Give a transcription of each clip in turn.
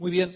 Muy bien,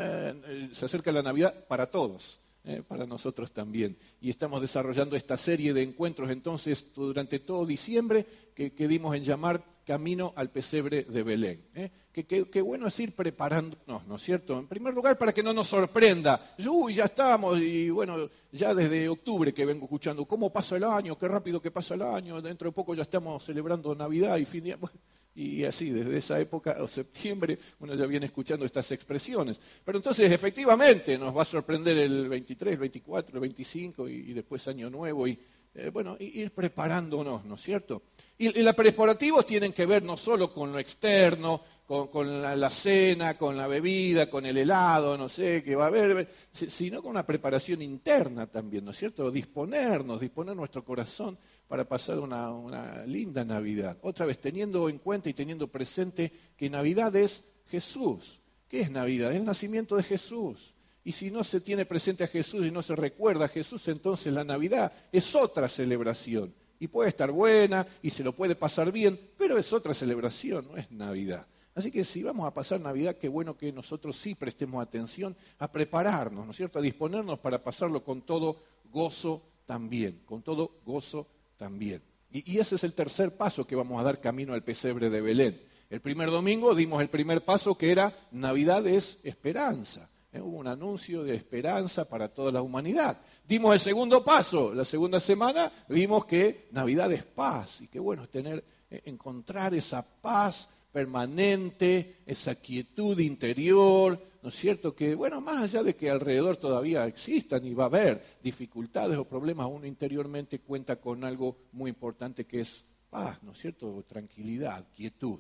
se acerca la Navidad para todos, para nosotros también. Y estamos desarrollando esta serie de encuentros entonces durante todo diciembre que dimos en llamar Camino al Pesebre de Belén. Qué bueno es ir preparándonos, ¿no es cierto? En primer lugar, para que no nos sorprenda. Uy, ya estamos, y bueno, ya desde octubre que vengo escuchando, ¿cómo pasa el año? Qué rápido que pasa el año. Dentro de poco ya estamos celebrando Navidad y fin de año. Bueno, y así, desde esa época, o septiembre, uno ya viene escuchando estas expresiones. Pero entonces, efectivamente, nos va a sorprender el 23, el 24, el 25 y después Año Nuevo. Y bueno, ir preparándonos, ¿no es cierto? Y los preparativos tienen que ver no solo con lo externo, con la cena, con la bebida, con el helado, no sé, que va a haber, sino con una preparación interna también, ¿no es cierto? Disponer nuestro corazón para pasar una linda Navidad. Otra vez, teniendo en cuenta y teniendo presente que Navidad es Jesús. ¿Qué es Navidad? Es el nacimiento de Jesús. Y si no se tiene presente a Jesús y no se recuerda a Jesús, entonces la Navidad es otra celebración. Y puede estar buena y se lo puede pasar bien, pero es otra celebración, no es Navidad. Así que si vamos a pasar Navidad, qué bueno que nosotros sí prestemos atención a prepararnos, ¿no es cierto? A disponernos para pasarlo con todo gozo también, con todo gozo también. Y ese es el tercer paso que vamos a dar camino al pesebre de Belén. El primer domingo dimos el primer paso que era Navidad es esperanza. Hubo un anuncio de esperanza para toda la humanidad. Dimos el segundo paso. La segunda semana vimos que Navidad es paz. Y qué bueno es encontrar esa paz permanente, esa quietud interior, ¿no es cierto? Que, bueno, más allá de que alrededor todavía existan y va a haber dificultades o problemas, uno interiormente cuenta con algo muy importante que es paz, ¿no es cierto? Tranquilidad, quietud.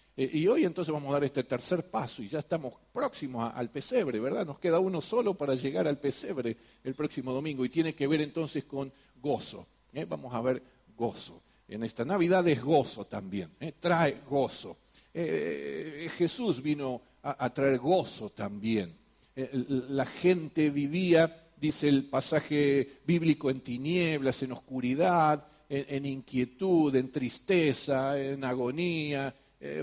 Y hoy entonces vamos a dar este tercer paso y ya estamos próximos al pesebre, ¿verdad? Nos queda uno solo para llegar al pesebre el próximo domingo y tiene que ver entonces con gozo. Vamos a ver gozo. En esta Navidad es gozo también, trae gozo. Jesús vino a traer gozo también. La gente vivía, dice el pasaje bíblico, en tinieblas, en oscuridad, en inquietud, en tristeza, en agonía.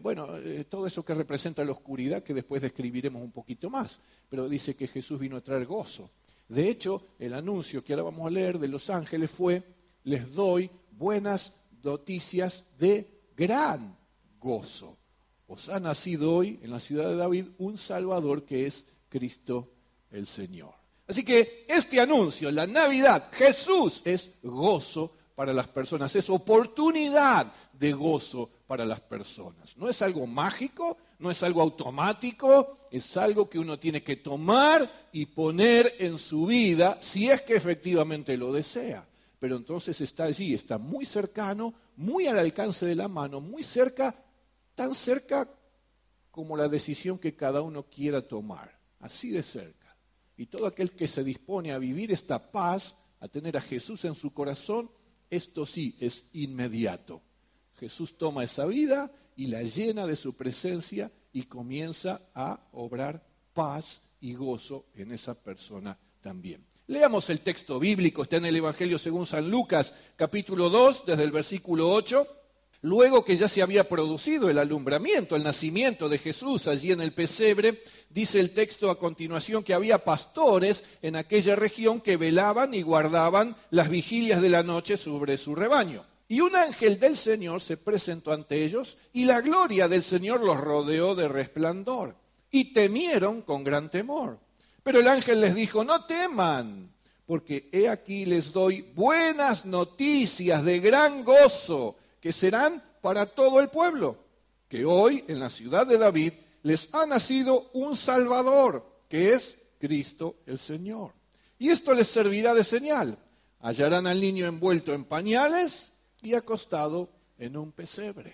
Todo eso que representa la oscuridad que después describiremos un poquito más, pero dice que Jesús vino a traer gozo. De hecho, el anuncio que ahora vamos a leer de los ángeles fue: les doy buenas noticias de gran gozo. Os ha nacido hoy en la ciudad de David un Salvador que es Cristo el Señor. Así que este anuncio, la Navidad, Jesús es gozo para las personas, es oportunidad de gozo para las personas. No es algo mágico, no es algo automático, es algo que uno tiene que tomar y poner en su vida si es que efectivamente lo desea. Pero entonces está allí, está muy cercano, muy al alcance de la mano, muy cerca, tan cerca como la decisión que cada uno quiera tomar, así de cerca. Y todo aquel que se dispone a vivir esta paz, a tener a Jesús en su corazón, esto sí es inmediato. Jesús toma esa vida y la llena de su presencia y comienza a obrar paz y gozo en esa persona también. Leamos el texto bíblico, está en el Evangelio según San Lucas, capítulo 2, desde el versículo 8. Luego que ya se había producido el alumbramiento, el nacimiento de Jesús allí en el pesebre, dice el texto a continuación que había pastores en aquella región que velaban y guardaban las vigilias de la noche sobre su rebaño. Y un ángel del Señor se presentó ante ellos y la gloria del Señor los rodeó de resplandor. Y temieron con gran temor. Pero el ángel les dijo: no teman, porque he aquí les doy buenas noticias de gran gozo, que serán para todo el pueblo, que hoy en la ciudad de David les ha nacido un Salvador, que es Cristo el Señor. Y esto les servirá de señal: hallarán al niño envuelto en pañales y acostado en un pesebre.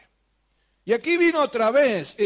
Y aquí vino otra vez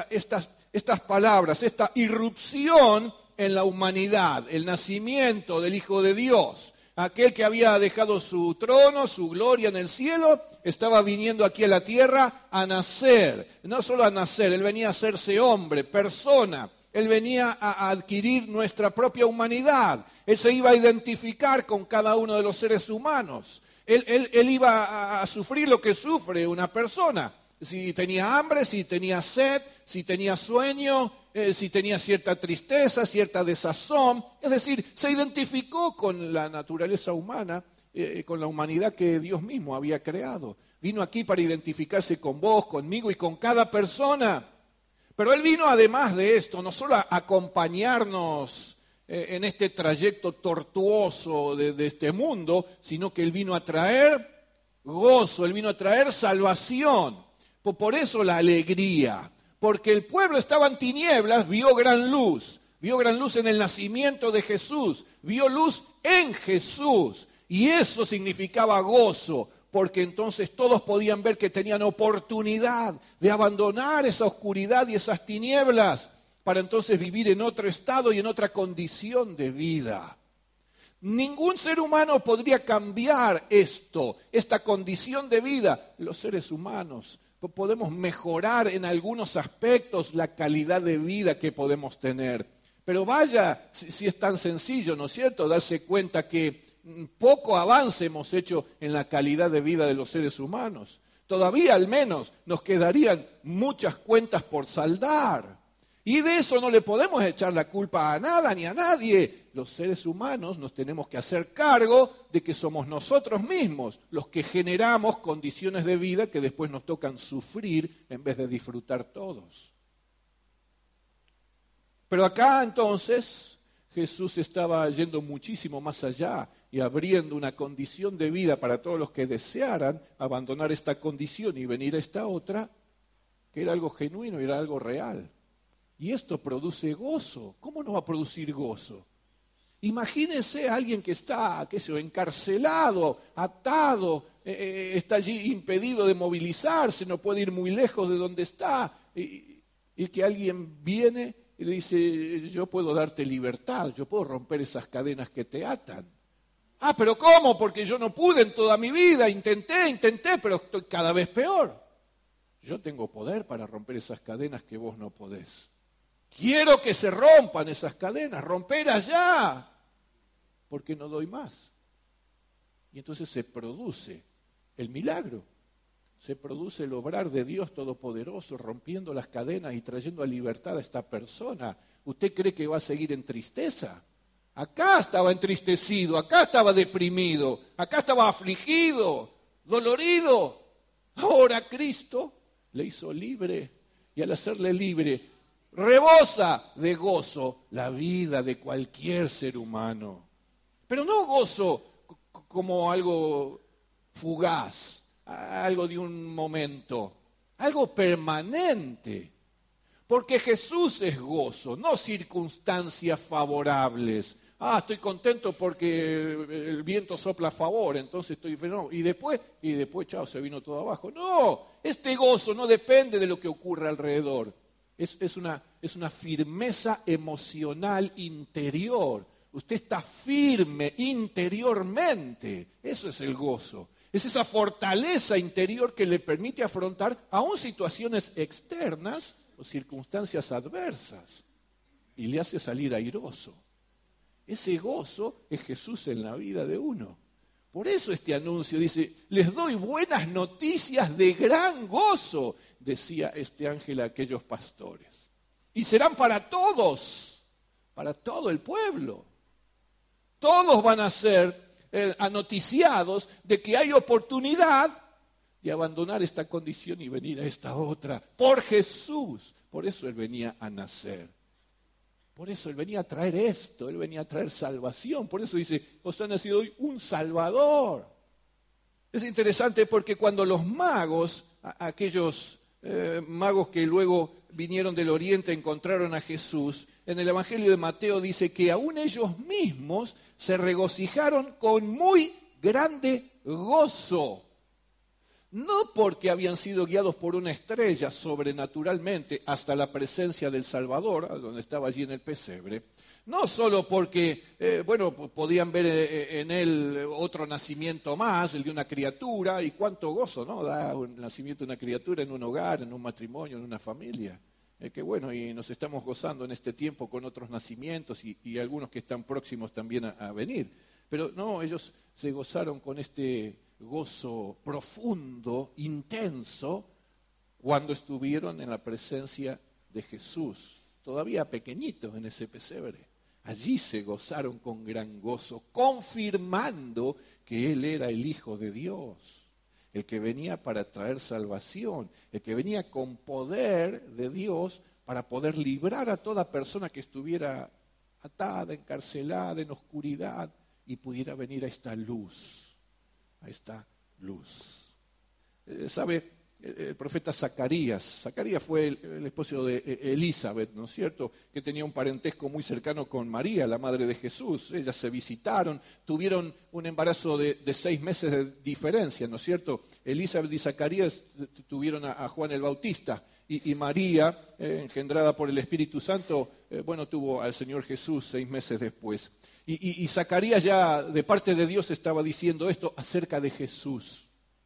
estas palabras, esta irrupción en la humanidad, el nacimiento del Hijo de Dios. Aquel que había dejado su trono, su gloria en el cielo, estaba viniendo aquí a la tierra a nacer. No solo a nacer, Él venía a hacerse hombre, persona. Él venía a adquirir nuestra propia humanidad. Él se iba a identificar con cada uno de los seres humanos. Él iba a sufrir lo que sufre una persona. si tenía hambre, si tenía sed, si tenía sueño, si tenía cierta tristeza, cierta desazón. Es decir, se identificó con la naturaleza humana, con la humanidad que Dios mismo había creado. Vino aquí para identificarse con vos, conmigo y con cada persona. Pero Él vino además de esto, no solo a acompañarnos en este trayecto tortuoso de este mundo, sino que Él vino a traer gozo, Él vino a traer salvación. Por eso la alegría, porque el pueblo estaba en tinieblas, vio gran luz en el nacimiento de Jesús, vio luz en Jesús, y eso significaba gozo, porque entonces todos podían ver que tenían oportunidad de abandonar esa oscuridad y esas tinieblas, para entonces vivir en otro estado y en otra condición de vida. Ningún ser humano podría cambiar esta condición de vida. Los seres humanos podemos mejorar en algunos aspectos la calidad de vida que podemos tener. Pero vaya, si es tan sencillo, ¿no es cierto?, darse cuenta que poco avance hemos hecho en la calidad de vida de los seres humanos. Todavía al menos nos quedarían muchas cuentas por saldar. Y de eso no le podemos echar la culpa a nada ni a nadie. Los seres humanos nos tenemos que hacer cargo de que somos nosotros mismos los que generamos condiciones de vida que después nos tocan sufrir en vez de disfrutar todos. Pero acá entonces Jesús estaba yendo muchísimo más allá y abriendo una condición de vida para todos los que desearan abandonar esta condición y venir a esta otra, que era algo genuino y era algo real. Y esto produce gozo. ¿Cómo no va a producir gozo? Imagínense a alguien que está, encarcelado, atado, está allí impedido de movilizarse, no puede ir muy lejos de donde está, y que alguien viene y le dice, yo puedo darte libertad, yo puedo romper esas cadenas que te atan. Ah, pero ¿cómo? Porque yo no pude en toda mi vida, intenté, pero estoy cada vez peor. Yo tengo poder para romper esas cadenas que vos no podés. Quiero que se rompan esas cadenas, romperlas ya, porque no doy más. Y entonces se produce el milagro, se produce el obrar de Dios Todopoderoso, rompiendo las cadenas y trayendo a libertad a esta persona. ¿Usted cree que va a seguir en tristeza? Acá estaba entristecido, acá estaba deprimido, acá estaba afligido, dolorido. Ahora Cristo le hizo libre, y al hacerle libre, rebosa de gozo la vida de cualquier ser humano. Pero no gozo como algo fugaz, algo de un momento, algo permanente. Porque Jesús es gozo, no circunstancias favorables. Ah, estoy contento porque el viento sopla a favor, entonces estoy feliz. No, y después, chao, se vino todo abajo. No, este gozo no depende de lo que ocurre alrededor. Es una firmeza emocional interior. Usted está firme interiormente. Eso es el gozo. Es esa fortaleza interior que le permite afrontar aún situaciones externas o circunstancias adversas y le hace salir airoso. Ese gozo es Jesús en la vida de uno. Por eso este anuncio dice, les doy buenas noticias de gran gozo, decía este ángel a aquellos pastores. Y serán para todos, para todo el pueblo. Todos van a ser anoticiados de que hay oportunidad de abandonar esta condición y venir a esta otra. Por Jesús. Por eso Él venía a nacer. Por eso Él venía a traer esto, Él venía a traer salvación. Por eso dice, os ha nacido hoy un Salvador. Es interesante porque cuando los magos, aquellos magos que luego vinieron del oriente, encontraron a Jesús, en el Evangelio de Mateo dice que aún ellos mismos se regocijaron con muy grande gozo. No porque habían sido guiados por una estrella sobrenaturalmente hasta la presencia del Salvador, donde estaba allí en el pesebre. No solo porque, podían ver en él otro nacimiento más, el de una criatura, y cuánto gozo, ¿no? Da un nacimiento de una criatura en un hogar, en un matrimonio, en una familia. Qué bueno, y nos estamos gozando en este tiempo con otros nacimientos y algunos que están próximos también a venir. Pero no, ellos se gozaron con este gozo profundo, intenso, cuando estuvieron en la presencia de Jesús, todavía pequeñitos en ese pesebre. Allí se gozaron con gran gozo, confirmando que Él era el Hijo de Dios, el que venía para traer salvación, el que venía con poder de Dios para poder librar a toda persona que estuviera atada, encarcelada, en oscuridad, y pudiera venir a esta luz, ¿Sabe? El profeta Zacarías fue el esposo de Elizabeth, ¿no es cierto?, que tenía un parentesco muy cercano con María, la madre de Jesús. Ellas se visitaron, tuvieron un embarazo de 6 meses de diferencia, ¿no es cierto? Elizabeth y Zacarías tuvieron a Juan el Bautista, y María, engendrada por el Espíritu Santo, tuvo al Señor Jesús 6 meses después. Y Zacarías ya de parte de Dios estaba diciendo esto acerca de Jesús.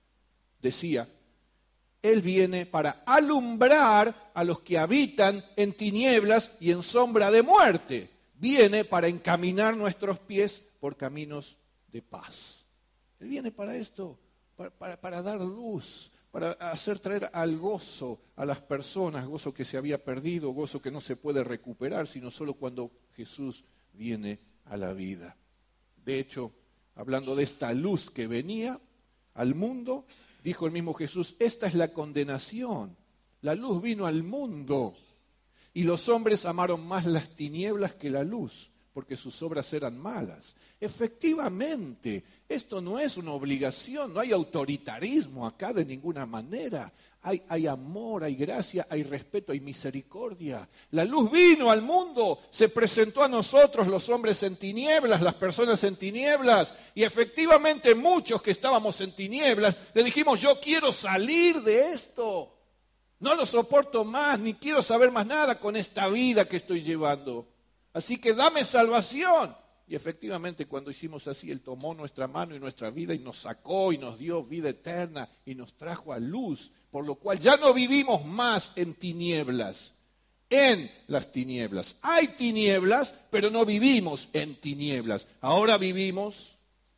Decía: Él viene para alumbrar a los que habitan en tinieblas y en sombra de muerte. Viene para encaminar nuestros pies por caminos de paz. Él viene para esto, para dar luz, para hacer traer al gozo a las personas, gozo que se había perdido, gozo que no se puede recuperar, sino solo cuando Jesús viene a la vida. De hecho, hablando de esta luz que venía al mundo, dijo el mismo Jesús: esta es la condenación. La luz vino al mundo y los hombres amaron más las tinieblas que la luz, porque sus obras eran malas. Efectivamente, esto no es una obligación, no hay autoritarismo acá de ninguna manera. Hay amor, hay gracia, hay respeto, hay misericordia. La luz vino al mundo, se presentó a nosotros, los hombres en tinieblas, las personas en tinieblas. Y efectivamente muchos que estábamos en tinieblas le dijimos: yo quiero salir de esto. No lo soporto más, ni quiero saber más nada con esta vida que estoy llevando. Así que dame salvación. Y efectivamente cuando hicimos así, Él tomó nuestra mano y nuestra vida y nos sacó y nos dio vida eterna y nos trajo a luz, por lo cual ya no vivimos más en tinieblas, en las tinieblas. Hay tinieblas, pero no vivimos en tinieblas. Ahora vivimos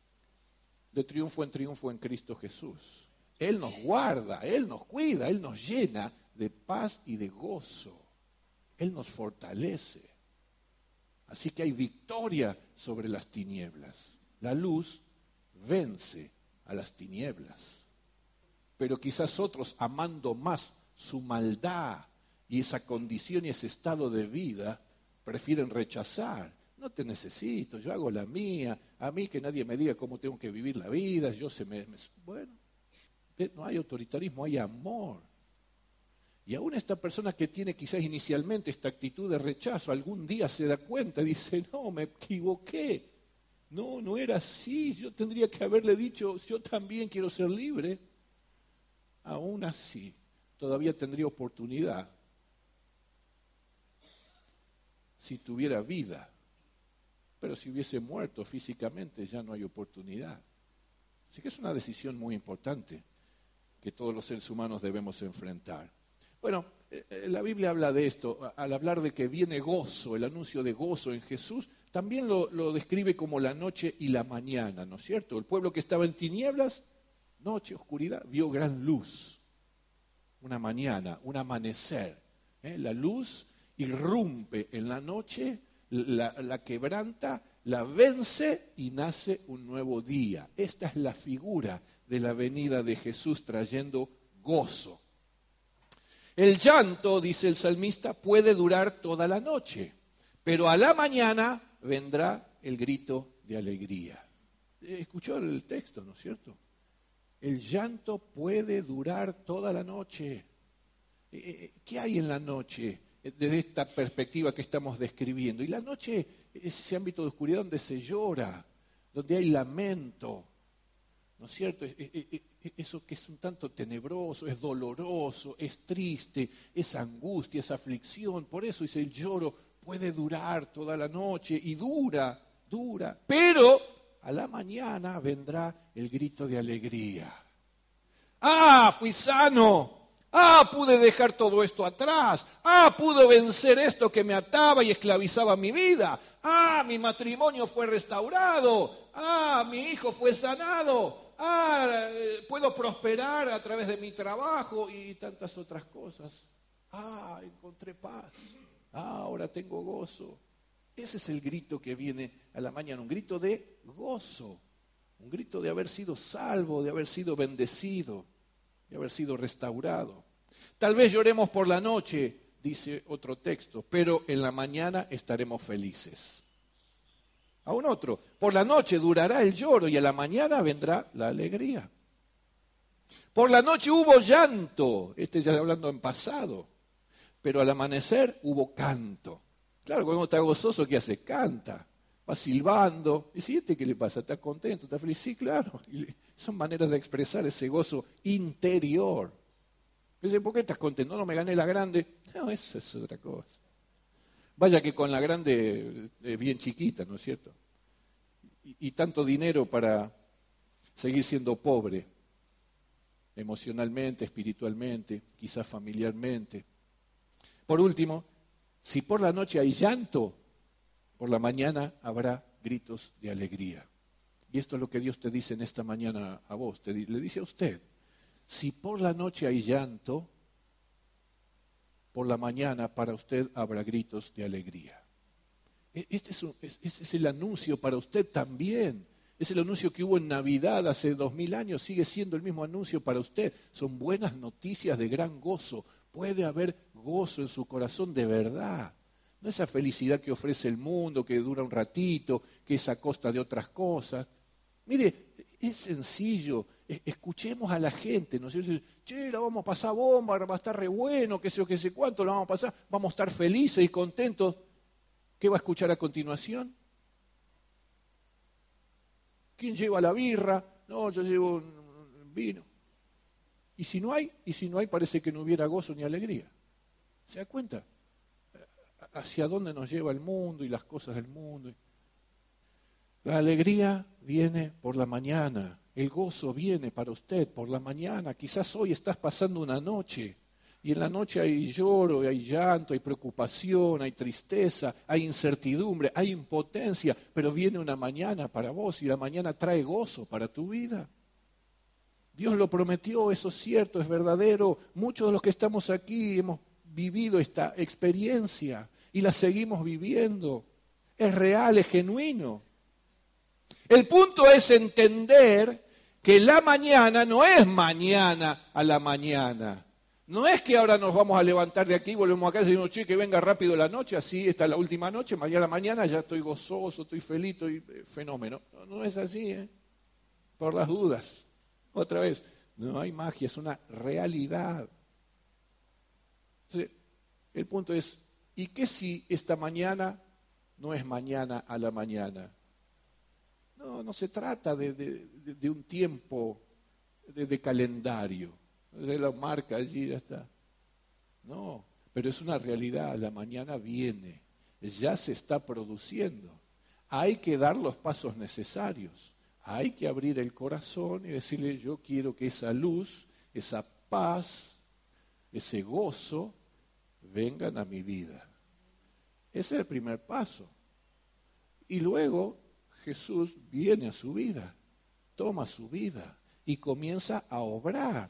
de triunfo en Cristo Jesús. Él nos guarda, Él nos cuida, Él nos llena de paz y de gozo. Él nos fortalece. Así que hay victoria sobre las tinieblas. La luz vence a las tinieblas. Pero quizás otros, amando más su maldad y esa condición y ese estado de vida, prefieren rechazar. No te necesito, yo hago la mía, a mí que nadie me diga cómo tengo que vivir la vida, Bueno, no hay autoritarismo, hay amor. Y aún esta persona que tiene quizás inicialmente esta actitud de rechazo, algún día se da cuenta y dice: no, me equivoqué. No era así. Yo tendría que haberle dicho: yo también quiero ser libre. Aún así, todavía tendría oportunidad si tuviera vida. Pero si hubiese muerto físicamente, ya no hay oportunidad. Así que es una decisión muy importante que todos los seres humanos debemos enfrentar. Bueno, la Biblia habla de esto, al hablar de que viene gozo, el anuncio de gozo en Jesús, también lo describe como la noche y la mañana, ¿no es cierto? El pueblo que estaba en tinieblas, noche, oscuridad, vio gran luz, una mañana, un amanecer. La luz irrumpe en la noche, la quebranta, la vence y nace un nuevo día. Esta es la figura de la venida de Jesús trayendo gozo. El llanto, dice el salmista, puede durar toda la noche, pero a la mañana vendrá el grito de alegría. Escuchó el texto, ¿no es cierto? El llanto puede durar toda la noche. ¿Qué hay en la noche desde esta perspectiva que estamos describiendo? Y la noche es ese ámbito de oscuridad donde se llora, donde hay lamento, ¿no es cierto? Eso que es un tanto tenebroso, es doloroso, es triste, es angustia, es aflicción. Por eso dice: el lloro puede durar toda la noche y dura, pero a la mañana vendrá el grito de alegría. ¡Ah, fui sano! ¡Ah, pude dejar todo esto atrás! ¡Ah, pude vencer esto que me ataba y esclavizaba mi vida! ¡Ah, mi matrimonio fue restaurado! ¡Ah, mi hijo fue sanado! Puedo prosperar a través de mi trabajo y tantas otras cosas. Encontré paz. Ahora tengo gozo. Ese es el grito que viene a la mañana, un grito de gozo, un grito de haber sido salvo, de haber sido bendecido, de haber sido restaurado. Tal vez lloremos por la noche, dice otro texto, pero en la mañana estaremos felices. Aún otro, por la noche durará el lloro y a la mañana vendrá la alegría. Por la noche hubo llanto, ya hablando en pasado, pero al amanecer hubo canto. Claro, cuando uno está gozoso, ¿qué hace? Canta, va silbando. Y si ¿qué le pasa? ¿Está contento? ¿Está feliz? Sí, claro. Son maneras de expresar ese gozo interior. Dicen, ¿por qué estás contento? No me gané la grande. No, eso es otra cosa. Vaya que con la grande bien chiquita, ¿no es cierto? Y tanto dinero para seguir siendo pobre, emocionalmente, espiritualmente, quizás familiarmente. Por último, si por la noche hay llanto, por la mañana habrá gritos de alegría. Y esto es lo que Dios te dice en esta mañana a vos, le dice a usted. Si por la noche hay llanto, por la mañana para usted habrá gritos de alegría. Este es el anuncio para usted también. Es el anuncio que hubo en Navidad hace 2000 años, sigue siendo el mismo anuncio para usted. Son buenas noticias de gran gozo. Puede haber gozo en su corazón de verdad. No esa felicidad que ofrece el mundo, que dura un ratito, que es a costa de otras cosas. Mire, es sencillo. Escuchemos a la gente, ¿no es cierto? Che, la vamos a pasar bomba, va a estar re bueno, qué sé cuánto, la vamos a pasar, vamos a estar felices y contentos. ¿Qué va a escuchar a continuación? ¿Quién lleva la birra? No, yo llevo un vino. ¿Y si no hay? Parece que no hubiera gozo ni alegría. ¿Se da cuenta? ¿Hacia dónde nos lleva el mundo y las cosas del mundo? La alegría viene por la mañana. El gozo viene para usted por la mañana. Quizás hoy estás pasando una noche y en la noche hay lloro, hay llanto, hay preocupación, hay tristeza, hay incertidumbre, hay impotencia, pero viene una mañana para vos y la mañana trae gozo para tu vida. Dios lo prometió, eso es cierto, es verdadero. Muchos de los que estamos aquí hemos vivido esta experiencia y la seguimos viviendo. Es real, es genuino. El punto es entender que la mañana no es mañana a la mañana. No es que ahora nos vamos a levantar de aquí y volvemos a casa y decimos, che, que venga rápido la noche, así está la última noche, mañana ya estoy gozoso, estoy feliz, estoy fenómeno. No es así, por las dudas. Otra vez, no hay magia, es una realidad. Entonces, el punto es, ¿y qué si esta mañana no es mañana a la mañana? No se trata de un tiempo de calendario, de la marca allí ya está. No, pero es una realidad, la mañana viene, ya se está produciendo. Hay que dar los pasos necesarios, hay que abrir el corazón y decirle, yo quiero que esa luz, esa paz, ese gozo, vengan a mi vida. Ese es el primer paso. Y luego Jesús viene a su vida, toma su vida y comienza a obrar.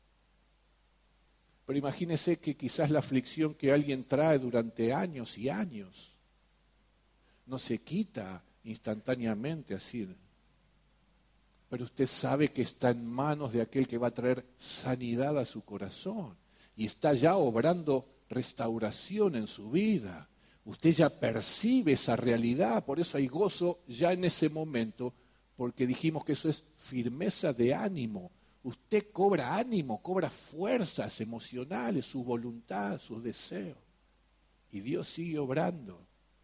Pero imagínese que quizás la aflicción que alguien trae durante años y años no se quita instantáneamente así. Pero usted sabe que está en manos de aquel que va a traer sanidad a su corazón y está ya obrando restauración en su vida. Usted ya percibe esa realidad, por eso hay gozo ya en ese momento, porque dijimos que eso es firmeza de ánimo. Usted cobra ánimo, cobra fuerzas emocionales, su voluntad, sus deseos. Y Dios sigue obrando.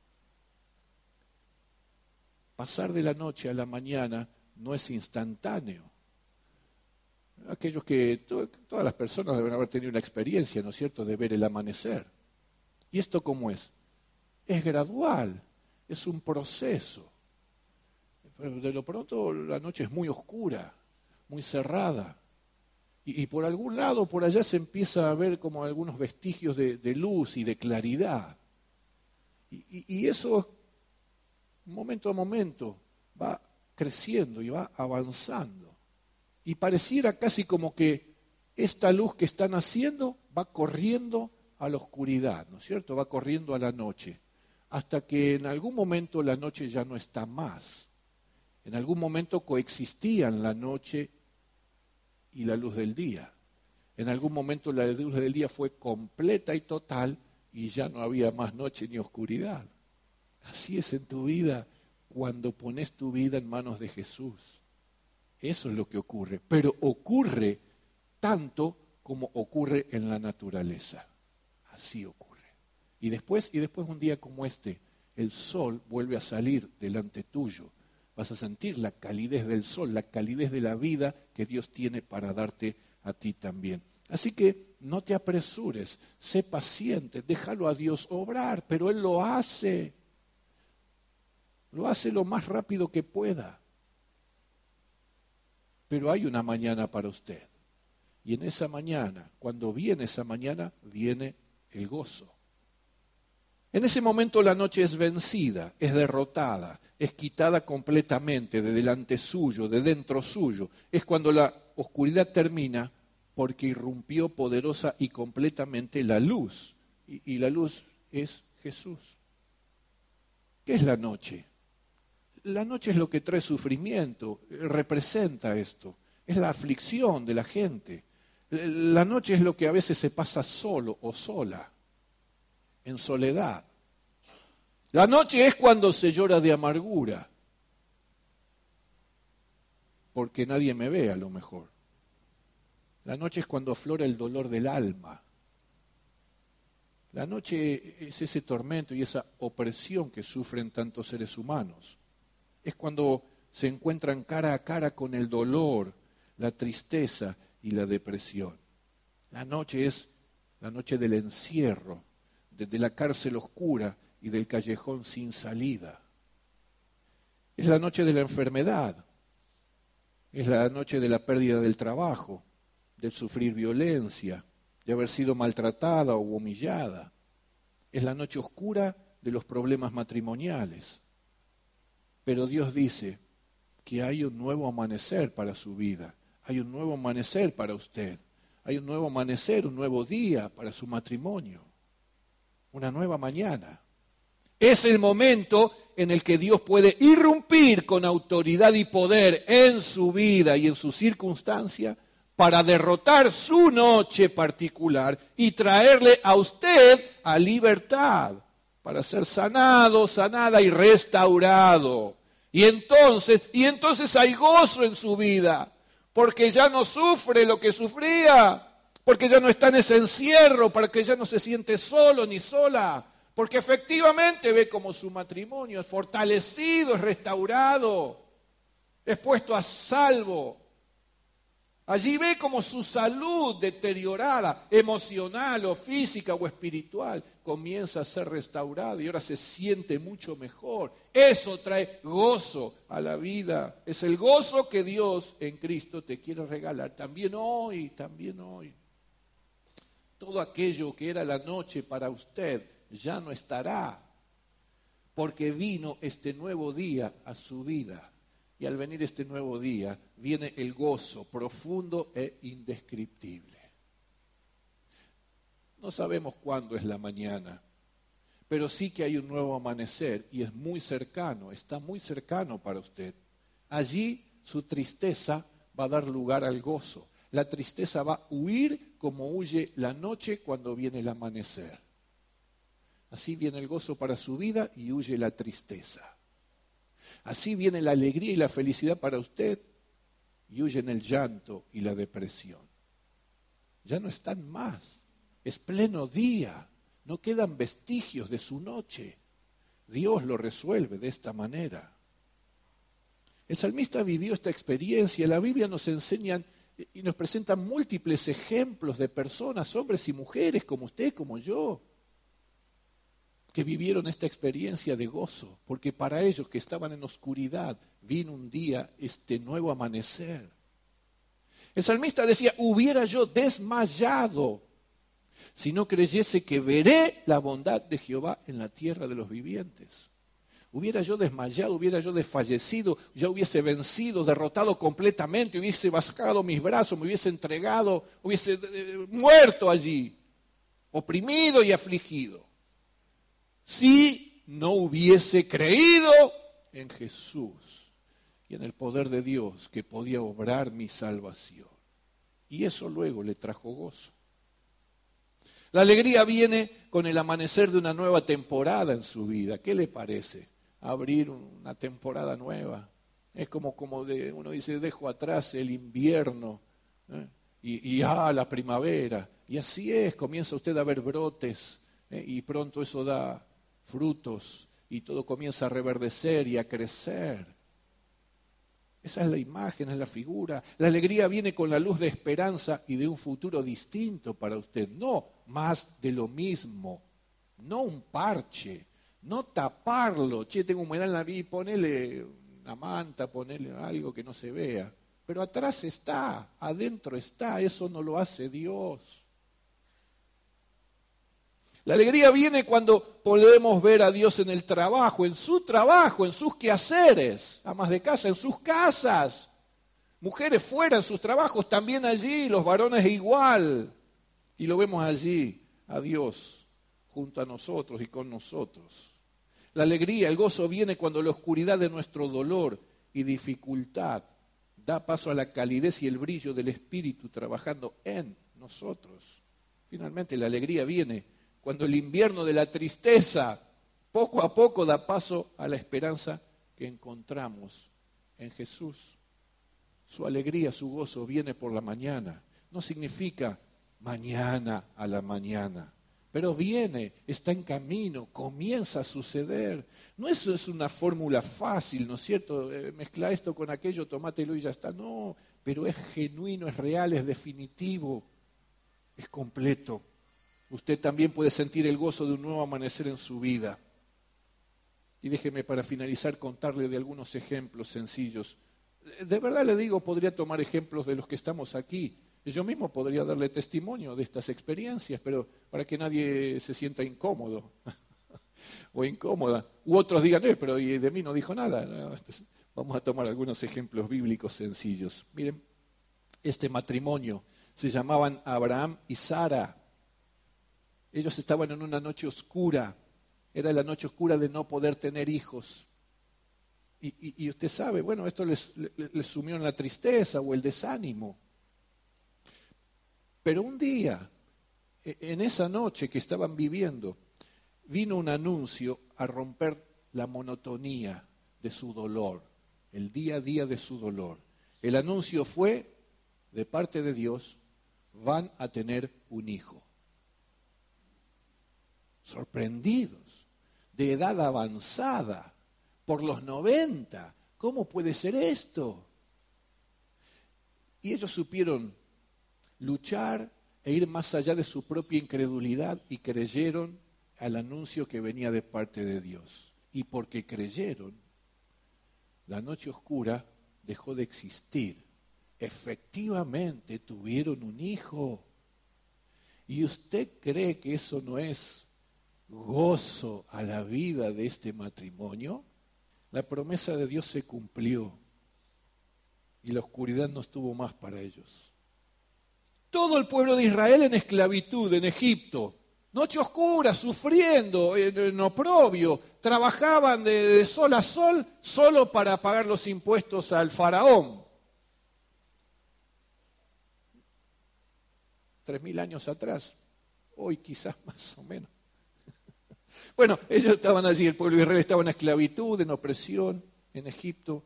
Pasar de la noche a la mañana no es instantáneo. Aquellos que, todas las personas deben haber tenido una experiencia, ¿no es cierto?, de ver el amanecer. ¿Y esto cómo es? Es gradual, es un proceso. Pero de lo pronto la noche es muy oscura, muy cerrada. Y por algún lado, por allá se empieza a ver como algunos vestigios de luz y de claridad. Y eso, momento a momento, va creciendo y va avanzando. y pareciera casi como que esta luz que están haciendo va corriendo a la oscuridad, ¿no es cierto? Va corriendo a la noche, hasta que en algún momento la noche ya no está más. En algún momento coexistían la noche y la luz del día. En algún momento la luz del día fue completa y total y ya no había más noche ni oscuridad. Así es en tu vida cuando pones tu vida en manos de Jesús. Eso es lo que ocurre, pero ocurre tanto como ocurre en la naturaleza. Así ocurre. Y después un día como este, el sol vuelve a salir delante tuyo. Vas a sentir la calidez del sol, la calidez de la vida que Dios tiene para darte a ti también. Así que no te apresures, sé paciente, déjalo a Dios obrar, pero Él lo hace. Lo hace lo más rápido que pueda. Pero hay una mañana para usted. Y en esa mañana, cuando viene esa mañana, viene el gozo. En ese momento la noche es vencida, es derrotada, es quitada completamente de delante suyo, de dentro suyo. Es cuando la oscuridad termina porque irrumpió poderosa y completamente la luz. Y la luz es Jesús. ¿Qué es la noche? La noche es lo que trae sufrimiento, representa esto. Es la aflicción de la gente. La noche es lo que a veces se pasa solo o sola, en soledad. La noche es cuando se llora de amargura, porque nadie me ve a lo mejor. La noche es cuando aflora el dolor del alma. La noche es ese tormento y esa opresión que sufren tantos seres humanos. Es cuando se encuentran cara a cara con el dolor, la tristeza y la depresión. La noche es la noche del encierro, de la cárcel oscura y del callejón sin salida. Es la noche de la enfermedad, es la noche de la pérdida del trabajo, del sufrir violencia, de haber sido maltratada o humillada. Es la noche oscura de los problemas matrimoniales. Pero Dios dice que hay un nuevo amanecer para su vida, hay un nuevo amanecer para usted, hay un nuevo amanecer, un nuevo día para su matrimonio, una nueva mañana. Es el momento en el que Dios puede irrumpir con autoridad y poder en su vida y en su circunstancia para derrotar su noche particular y traerle a usted a libertad, para ser sanado, sanada y restaurado. Y entonces hay gozo en su vida, porque ya no sufre lo que sufría, porque ya no está en ese encierro, porque ya no se siente solo ni sola, porque efectivamente ve como su matrimonio es fortalecido, es restaurado, es puesto a salvo. Allí ve como su salud deteriorada, emocional o física o espiritual, comienza a ser restaurada y ahora se siente mucho mejor. Eso trae gozo a la vida. Es el gozo que Dios en Cristo te quiere regalar. También hoy. Todo aquello que era la noche para usted ya no estará, porque vino este nuevo día a su vida. Y al venir este nuevo día, viene el gozo profundo e indescriptible. No sabemos cuándo es la mañana, pero sí que hay un nuevo amanecer y es muy cercano, está muy cercano para usted. Allí su tristeza va a dar lugar al gozo. La tristeza va a huir como huye la noche cuando viene el amanecer. Así viene el gozo para su vida y huye la tristeza. Así viene la alegría y la felicidad para usted y huyen el llanto y la depresión. Ya no están más, es pleno día, no quedan vestigios de su noche. Dios lo resuelve de esta manera. El salmista vivió esta experiencia, la Biblia nos enseña y nos presenta múltiples ejemplos de personas, hombres y mujeres como usted, como yo, que vivieron esta experiencia de gozo, porque para ellos que estaban en oscuridad, vino un día este nuevo amanecer. El salmista decía, hubiera yo desmayado si no creyese que veré la bondad de Jehová en la tierra de los vivientes. hubiera yo desmayado, hubiera yo desfallecido, ya hubiese vencido, derrotado completamente, hubiese bajado mis brazos, me hubiese entregado, hubiese muerto allí, oprimido y afligido. Si no hubiese creído en Jesús y en el poder de Dios que podía obrar mi salvación. Y eso luego le trajo gozo. La alegría viene con el amanecer de una nueva temporada en su vida. ¿Qué le parece? Abrir una temporada nueva. Es como uno dice, dejo atrás el invierno y la primavera. Y así es, comienza usted a ver brotes y pronto eso da frutos y todo comienza a reverdecer y a crecer. Esa es la imagen, es la figura. La alegría viene con la luz de esperanza y de un futuro distinto para usted. No más de lo mismo, no un parche, no taparlo. Che, tengo humedad en la vida, ponele una manta, ponele algo que no se vea. Pero atrás está, adentro está, eso no lo hace Dios. La alegría viene cuando podemos ver a Dios en el trabajo, en su trabajo, en sus quehaceres, amas de casa, en sus casas, mujeres fuera en sus trabajos, también allí, los varones igual. Y lo vemos allí, a Dios, junto a nosotros y con nosotros. La alegría, el gozo viene cuando la oscuridad de nuestro dolor y dificultad da paso a la calidez y el brillo del Espíritu trabajando en nosotros. Finalmente, la alegría viene cuando el invierno de la tristeza poco a poco da paso a la esperanza que encontramos en Jesús. Su alegría, su gozo viene por la mañana. No significa mañana a la mañana, pero viene, está en camino, comienza a suceder. No eso es una fórmula fácil, ¿no es cierto? Mezcla esto con aquello, tomátelo y ya está. No, pero es genuino, es real, es definitivo, es completo. Usted también puede sentir el gozo de un nuevo amanecer en su vida. Y déjeme para finalizar contarle de algunos ejemplos sencillos. De verdad le digo, podría tomar ejemplos de los que estamos aquí. Yo mismo podría darle testimonio de estas experiencias, pero para que nadie se sienta incómodo o incómoda. U otros digan, pero de mí no dijo nada. No, vamos a tomar algunos ejemplos bíblicos sencillos. Miren, este matrimonio se llamaban Abraham y Sara. Ellos estaban en una noche oscura, era la noche oscura de no poder tener hijos. Y usted sabe, bueno, esto les sumió en la tristeza o el desánimo. Pero un día, en esa noche que estaban viviendo, vino un anuncio a romper la monotonía de su dolor, el día a día de su dolor. El anuncio fue, de parte de Dios, van a tener un hijo. Sorprendidos, de edad avanzada, por los 90, ¿cómo puede ser esto? Y ellos supieron luchar e ir más allá de su propia incredulidad y creyeron al anuncio que venía de parte de Dios. Y porque creyeron, la noche oscura dejó de existir. Efectivamente tuvieron un hijo. ¿Y usted cree que eso no es gozo a la vida de este matrimonio? La promesa de Dios se cumplió y la oscuridad no estuvo más para ellos. Todo el pueblo de Israel en esclavitud en Egipto, noche oscura, sufriendo, en oprobio, trabajaban de sol a sol solo para pagar los impuestos al faraón. 3.000 años atrás, hoy quizás más o menos. Bueno, ellos estaban allí, el pueblo de Israel estaba en esclavitud, en opresión, en Egipto.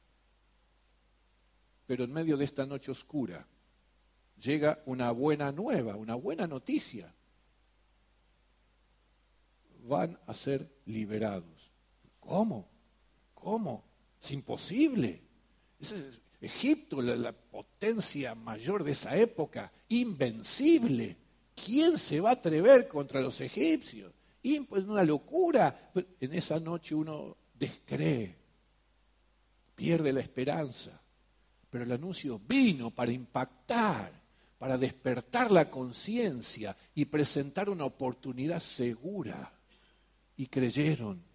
Pero en medio de esta noche oscura llega una buena nueva, una buena noticia. Van a ser liberados. ¿Cómo? ¿Cómo? Es imposible. Egipto, la potencia mayor de esa época, invencible. ¿Quién se va a atrever contra los egipcios? Pues una locura. En esa noche uno descree, pierde la esperanza. Pero el anuncio vino para impactar, para despertar la conciencia y presentar una oportunidad segura. Y creyeron.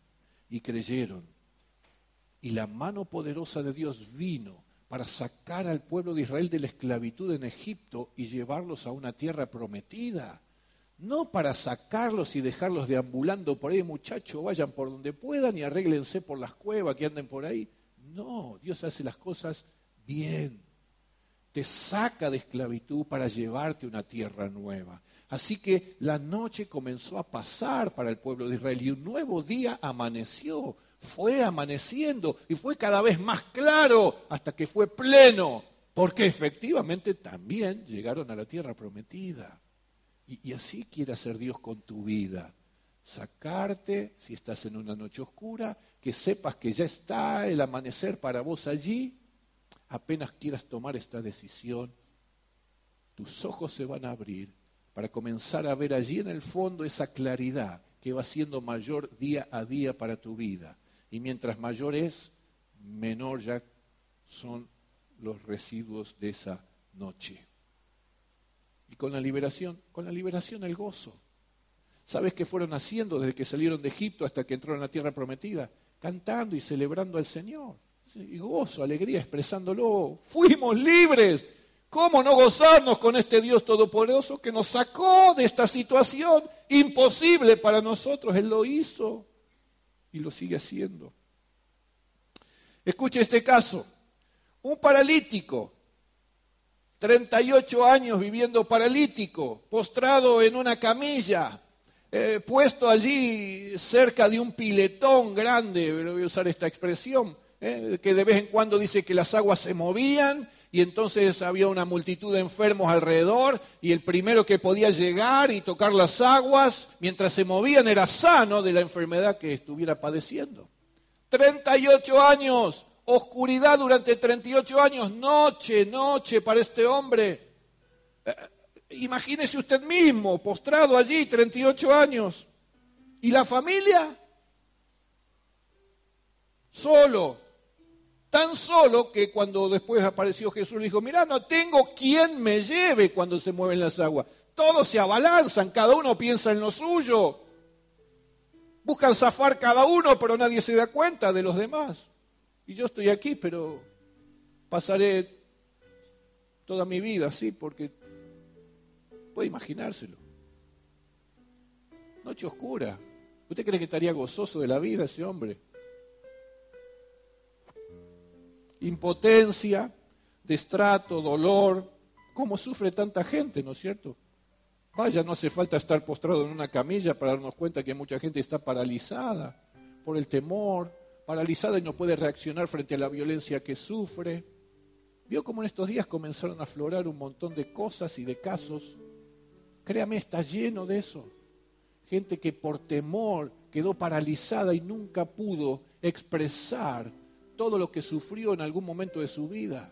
y creyeron. Y la mano poderosa de Dios vino para sacar al pueblo de Israel de la esclavitud en Egipto y llevarlos a una tierra prometida. No para sacarlos y dejarlos deambulando por ahí, muchachos, vayan por donde puedan y arréglense por las cuevas que anden por ahí. No, Dios hace las cosas bien. Te saca de esclavitud para llevarte a una tierra nueva. Así que la noche comenzó a pasar para el pueblo de Israel y un nuevo día amaneció. Fue amaneciendo y fue cada vez más claro hasta que fue pleno, porque efectivamente también llegaron a la tierra prometida. Y así quiere hacer Dios con tu vida. Sacarte, si estás en una noche oscura, que sepas que ya está el amanecer para vos allí. Apenas quieras tomar esta decisión, tus ojos se van a abrir para comenzar a ver allí en el fondo esa claridad que va siendo mayor día a día para tu vida. Y mientras mayor es, menor ya son los residuos de esa noche. Y con la liberación el gozo. ¿Sabes qué fueron haciendo desde que salieron de Egipto hasta que entraron a la tierra prometida? Cantando y celebrando al Señor. Y gozo, alegría, expresándolo. Fuimos libres. ¿Cómo no gozarnos con este Dios todopoderoso que nos sacó de esta situación imposible para nosotros? Él lo hizo y lo sigue haciendo. Escuche este caso. Un paralítico, 38 años viviendo paralítico, postrado en una camilla, puesto allí cerca de un piletón grande, voy a usar esta expresión, que de vez en cuando dice que las aguas se movían y entonces había una multitud de enfermos alrededor y el primero que podía llegar y tocar las aguas mientras se movían era sano de la enfermedad que estuviera padeciendo. 38 años, oscuridad durante 38 años, noche para este hombre. Imagínese usted mismo, postrado allí 38 años. ¿Y la familia? Solo. Tan solo que cuando después apareció Jesús, le dijo, mirá, no tengo quien me lleve cuando se mueven las aguas. Todos se abalanzan, cada uno piensa en lo suyo. Buscan zafar cada uno, pero nadie se da cuenta de los demás. Y yo estoy aquí, pero pasaré toda mi vida así, porque puede imaginárselo. Noche oscura. ¿Usted cree que estaría gozoso de la vida ese hombre? Impotencia, destrato, dolor. ¿Cómo sufre tanta gente, no es cierto? Vaya, no hace falta estar postrado en una camilla para darnos cuenta que mucha gente está paralizada por el temor, paralizada y no puede reaccionar frente a la violencia que sufre. ¿Vio cómo en estos días comenzaron a aflorar un montón de cosas y de casos? Créame, está lleno de eso. Gente que por temor quedó paralizada y nunca pudo expresar todo lo que sufrió en algún momento de su vida.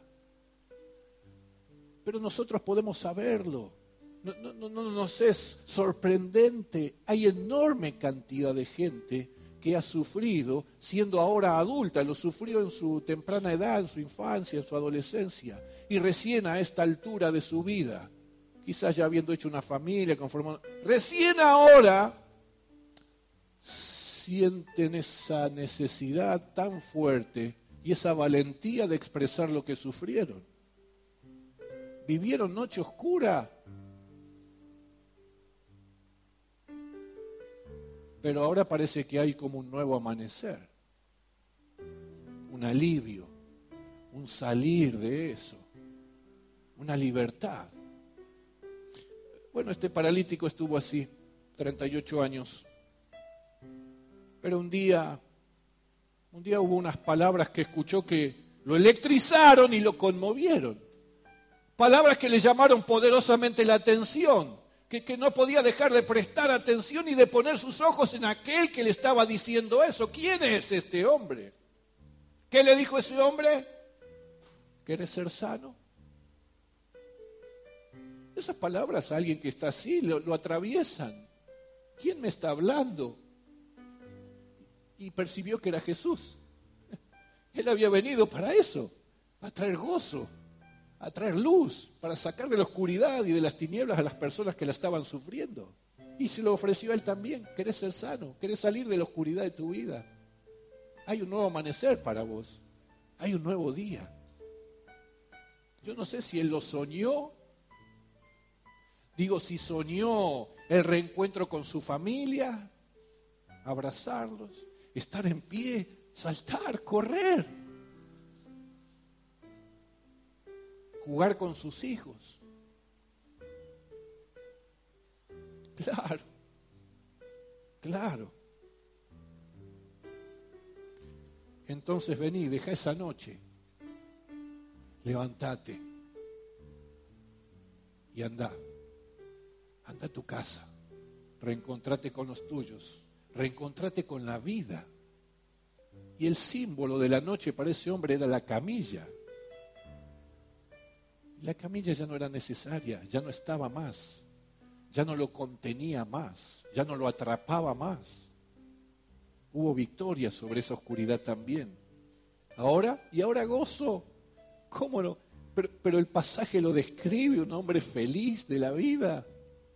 Pero nosotros podemos saberlo. No nos es sorprendente. Hay enorme cantidad de gente que ha sufrido siendo ahora adulta. Lo sufrió en su temprana edad, en su infancia, en su adolescencia. Y recién a esta altura de su vida, quizás ya habiendo hecho una familia, conformado, recién ahora sienten esa necesidad tan fuerte y esa valentía de expresar lo que sufrieron. Vivieron noche oscura, pero ahora parece que hay como un nuevo amanecer, un alivio, un salir de eso, una libertad. Bueno, este paralítico estuvo así, 38 años. Pero un día hubo unas palabras que escuchó que lo electrizaron y lo conmovieron. Palabras que le llamaron poderosamente la atención, que no podía dejar de prestar atención y de poner sus ojos en aquel que le estaba diciendo eso. ¿Quién es este hombre? ¿Qué le dijo ese hombre? ¿Quieres ser sano? Esas palabras a alguien que está así lo atraviesan. ¿Quién me está hablando? Y percibió que era Jesús. Él había venido para eso, a traer gozo, a traer luz, para sacar de la oscuridad y de las tinieblas a las personas que la estaban sufriendo. Y se lo ofreció a él también. ¿Querés ser sano? ¿Querés salir de la oscuridad de tu vida? Hay un nuevo amanecer para vos. Hay un nuevo día. Yo no sé si él lo soñó. Digo, si soñó el reencuentro con su familia, abrazarlos, estar en pie, saltar, correr, jugar con sus hijos. Claro, claro. Entonces vení, deja esa noche, levántate y anda a tu casa, reencontrate con los tuyos, reencontrate con la vida. Y el símbolo de la noche para ese hombre era la camilla. La camilla ya no era necesaria, ya no estaba más, ya no lo contenía más, ya no lo atrapaba más. Hubo victoria sobre esa oscuridad también. Ahora gozo. ¿Cómo no? Pero el pasaje lo describe, un hombre feliz de la vida.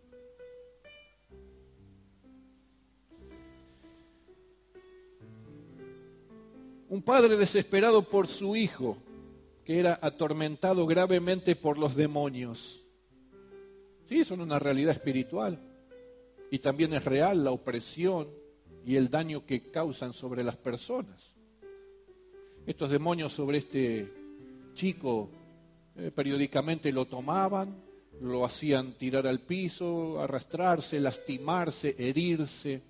Un padre desesperado por su hijo, que era atormentado gravemente por los demonios. Sí, son una realidad espiritual. Y también es real la opresión y el daño que causan sobre las personas. Estos demonios sobre este chico periódicamente lo tomaban, lo hacían tirar al piso, arrastrarse, lastimarse, herirse.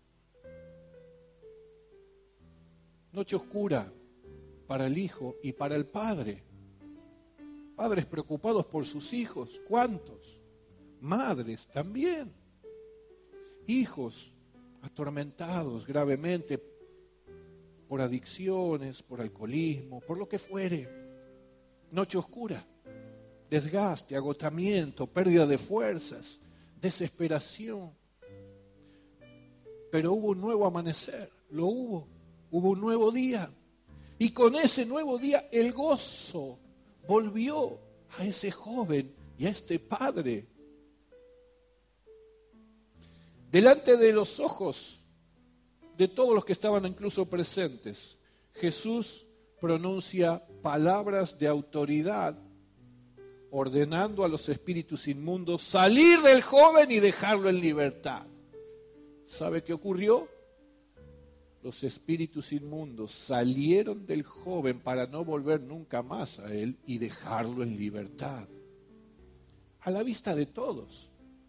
Noche oscura para el hijo y para el padre. Padres preocupados por sus hijos, ¿cuántos? Madres también. Hijos atormentados gravemente por adicciones, por alcoholismo, por lo que fuere. Noche oscura, desgaste, agotamiento, pérdida de fuerzas, desesperación. Pero hubo un nuevo amanecer, lo hubo un nuevo día. Y con ese nuevo día el gozo volvió a ese joven y a este padre. Delante de los ojos de todos los que estaban incluso presentes, Jesús pronuncia palabras de autoridad, ordenando a los espíritus inmundos salir del joven y dejarlo en libertad. ¿Sabe qué ocurrió? Los espíritus inmundos salieron del joven para no volver nunca más a él y dejarlo en libertad. A la vista de todos.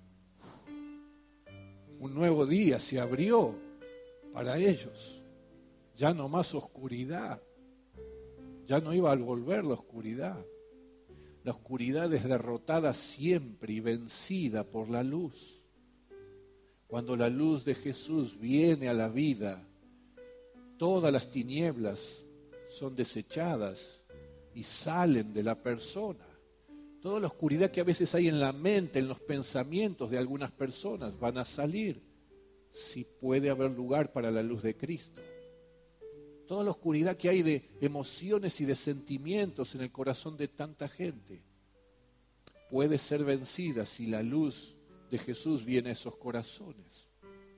Un nuevo día se abrió para ellos. Ya no más oscuridad. Ya no iba a volver la oscuridad. La oscuridad es derrotada siempre y vencida por la luz. Cuando la luz de Jesús viene a la vida, todas las tinieblas son desechadas y salen de la persona. Toda la oscuridad que a veces hay en la mente, en los pensamientos de algunas personas, van a salir si puede haber lugar para la luz de Cristo. Toda la oscuridad que hay de emociones y de sentimientos en el corazón de tanta gente puede ser vencida si la luz de Jesús viene a esos corazones.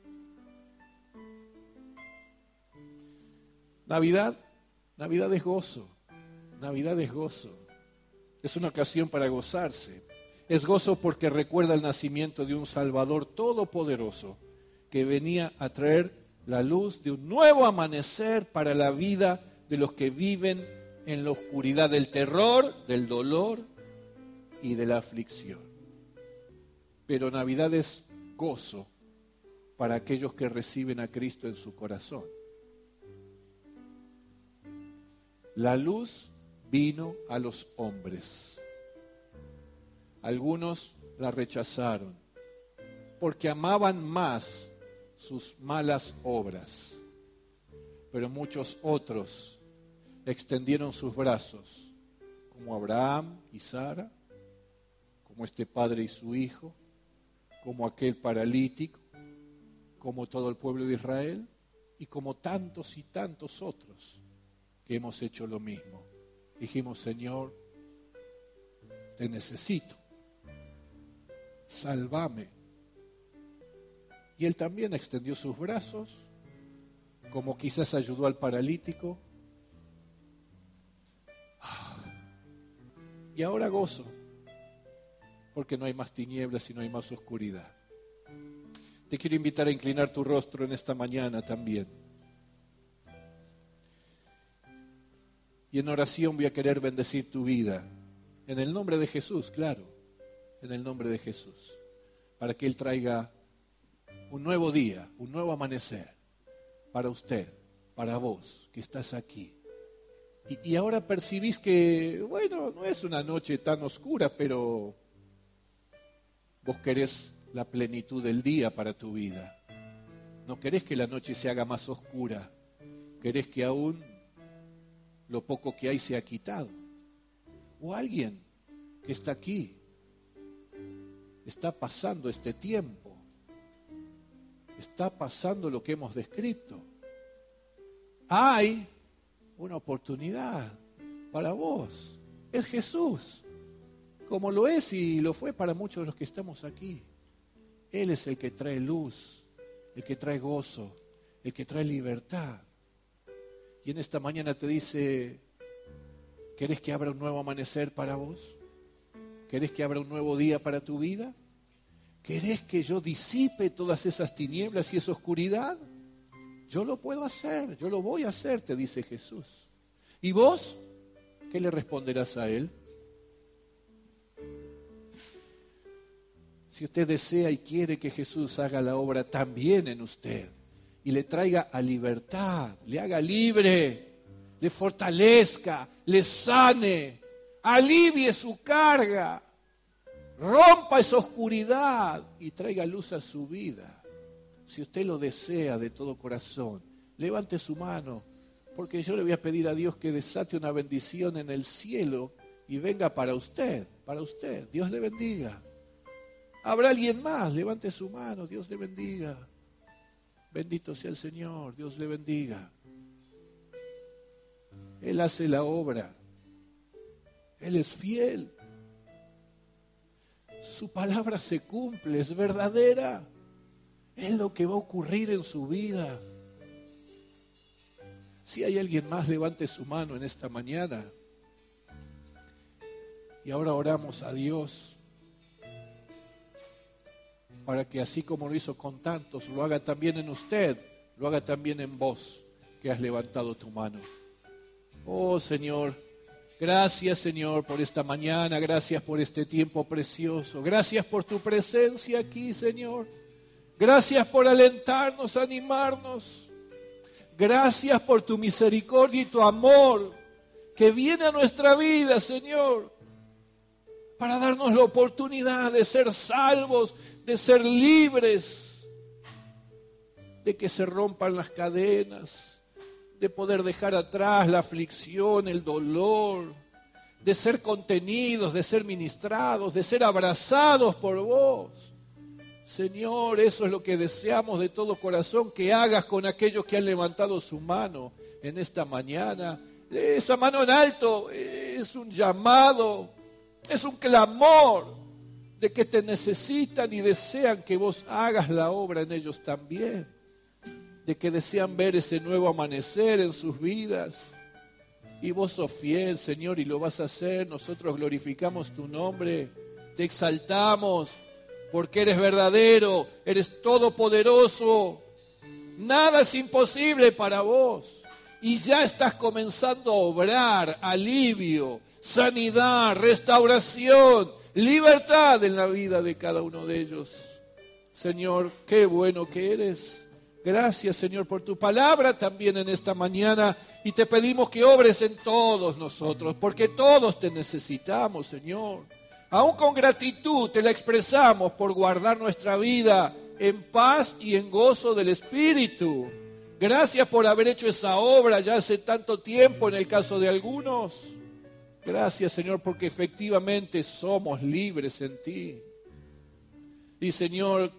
Navidad es gozo, Navidad es gozo. Es una ocasión para gozarse. Es gozo porque recuerda el nacimiento de un Salvador todopoderoso que venía a traer la luz de un nuevo amanecer para la vida de los que viven en la oscuridad del terror, del dolor y de la aflicción. Pero Navidad es gozo para aquellos que reciben a Cristo en su corazón. La luz vino a los hombres. Algunos la rechazaron porque amaban más sus malas obras, pero muchos otros extendieron sus brazos, como Abraham y Sara, como este padre y su hijo, como aquel paralítico, como todo el pueblo de Israel y como tantos y tantos otros que hemos hecho lo mismo. Dijimos: Señor, te necesito, sálvame. Y Él también extendió sus brazos como quizás ayudó al paralítico. Y ahora gozo, porque no hay más tinieblas y no hay más oscuridad. Te quiero invitar a inclinar tu rostro en esta mañana también. Y en oración voy a querer bendecir tu vida. En el nombre de Jesús, claro. En el nombre de Jesús. Para que Él traiga un nuevo día, un nuevo amanecer. Para usted, para vos, que estás aquí. Y ahora percibís que, bueno, no es una noche tan oscura, pero vos querés la plenitud del día para tu vida. No querés que la noche se haga más oscura. Querés que aún lo poco que hay sea quitado. O alguien que está aquí, está pasando este tiempo. Está pasando lo que hemos descrito. Hay una oportunidad para vos. Es Jesús, como lo es y lo fue para muchos de los que estamos aquí. Él es el que trae luz, el que trae gozo, el que trae libertad. Y en esta mañana te dice, ¿querés que abra un nuevo amanecer para vos? ¿Querés que abra un nuevo día para tu vida? ¿Querés que yo disipe todas esas tinieblas y esa oscuridad? Yo lo puedo hacer, yo lo voy a hacer, te dice Jesús. ¿Y vos? ¿Qué le responderás a Él? Si usted desea y quiere que Jesús haga la obra también en usted y le traiga a libertad, le haga libre, le fortalezca, le sane, alivie su carga, rompa esa oscuridad y traiga luz a su vida. Si usted lo desea de todo corazón, levante su mano, porque yo le voy a pedir a Dios que desate una bendición en el cielo y venga para usted, para usted. Dios le bendiga. ¿Habrá alguien más? Levante su mano, Dios le bendiga. Bendito sea el Señor, Dios le bendiga. Él hace la obra. Él es fiel. Su palabra se cumple, es verdadera. Es lo que va a ocurrir en su vida. Si hay alguien más, levante su mano en esta mañana. Y ahora oramos a Dios para que así como lo hizo con tantos, lo haga también en usted, lo haga también en vos, que has levantado tu mano. Oh Señor, gracias Señor por esta mañana, gracias por este tiempo precioso, gracias por tu presencia aquí Señor. Gracias por alentarnos, animarnos. Gracias por tu misericordia y tu amor que viene a nuestra vida, Señor, para darnos la oportunidad de ser salvos, de ser libres, de que se rompan las cadenas, de poder dejar atrás la aflicción, el dolor, de ser contenidos, de ser ministrados, de ser abrazados por vos. Señor, eso es lo que deseamos de todo corazón, que hagas con aquellos que han levantado su mano en esta mañana. Esa mano en alto es un llamado, es un clamor de que te necesitan y desean que vos hagas la obra en ellos también, de que desean ver ese nuevo amanecer en sus vidas. Y vos sos fiel, Señor, y lo vas a hacer. Nosotros glorificamos tu nombre, te exaltamos, porque eres verdadero, eres todopoderoso. Nada es imposible para vos. Y ya estás comenzando a obrar alivio, sanidad, restauración, libertad en la vida de cada uno de ellos. Señor, qué bueno que eres. Gracias, Señor, por tu palabra también en esta mañana. Y te pedimos que obres en todos nosotros, porque todos te necesitamos, Señor. Aún con gratitud te la expresamos por guardar nuestra vida en paz y en gozo del Espíritu. Gracias por haber hecho esa obra ya hace tanto tiempo en el caso de algunos. Gracias, Señor, porque efectivamente somos libres en ti. Y, Señor,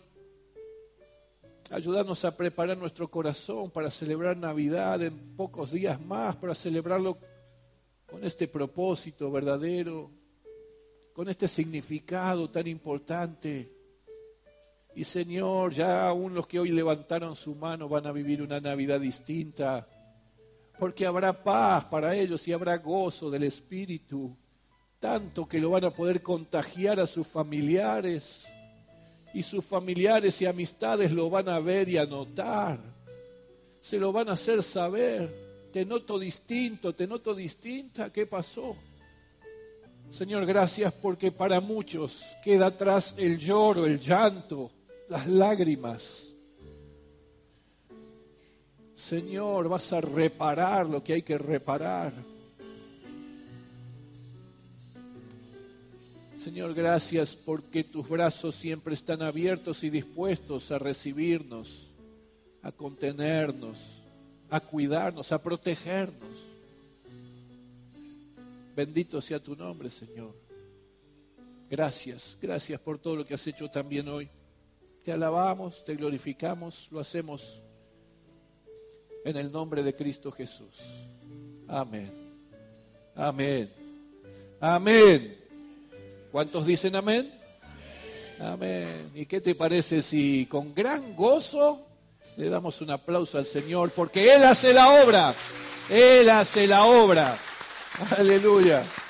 ayúdanos a preparar nuestro corazón para celebrar Navidad en pocos días más, para celebrarlo con este propósito verdadero, con este significado tan importante. Y Señor, ya aún los que hoy levantaron su mano van a vivir una Navidad distinta, porque habrá paz para ellos y habrá gozo del Espíritu, tanto que lo van a poder contagiar a sus familiares, y sus familiares y amistades lo van a ver y a notar, se lo van a hacer saber, te noto distinto, te noto distinta, ¿qué pasó? Señor, gracias porque para muchos queda atrás el lloro, el llanto, las lágrimas. Señor, vas a reparar lo que hay que reparar. Señor, gracias porque tus brazos siempre están abiertos y dispuestos a recibirnos, a contenernos, a cuidarnos, a protegernos. Bendito sea tu nombre, Señor. Gracias, gracias por todo lo que has hecho también hoy. Te alabamos, te glorificamos, lo hacemos en el nombre de Cristo Jesús. Amén. Amén. Amén. ¿Cuántos dicen amén? Amén. ¿Y qué te parece si con gran gozo le damos un aplauso al Señor? Porque Él hace la obra. Él hace la obra. Aleluya.